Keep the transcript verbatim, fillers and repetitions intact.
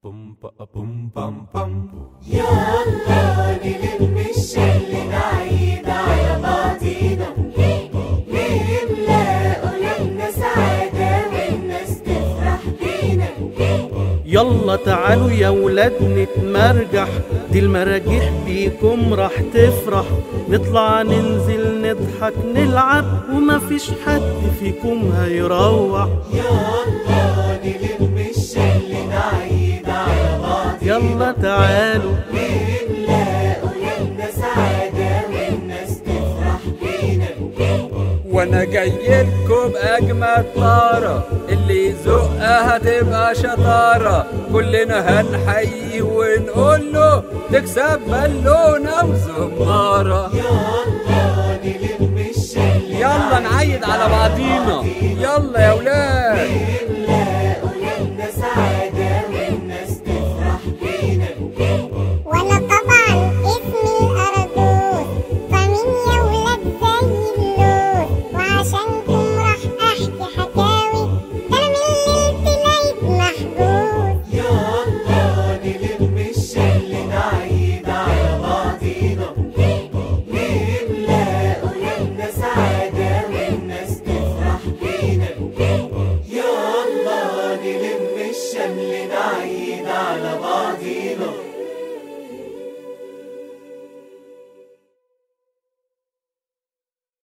بوم با بوم بام بام. يلا نلم الشل نعيد على بعضينا، نملى قلوبنا سعادة والناس تفرح بينا. يلا تعالوا يا ولاد نتمرجح، دي المراجيح بيكم راح تفرح. نطلع ننزل نضحك نلعب ومفيش حد فيكم هيروح. يلا نلم الشل نعيد على بعضينا، يلا تعالوا نملى قلوبنا سعادة والناس تفرح بينا. وانا جاي لكم باجمد طاره، اللي يزقها هتبقى شطاره. كلنا هنحييه ونقول له تكسب بالونه وزماره. يلا نلم الشل يلا نعيد على بعضينا، يلا يا ولاد.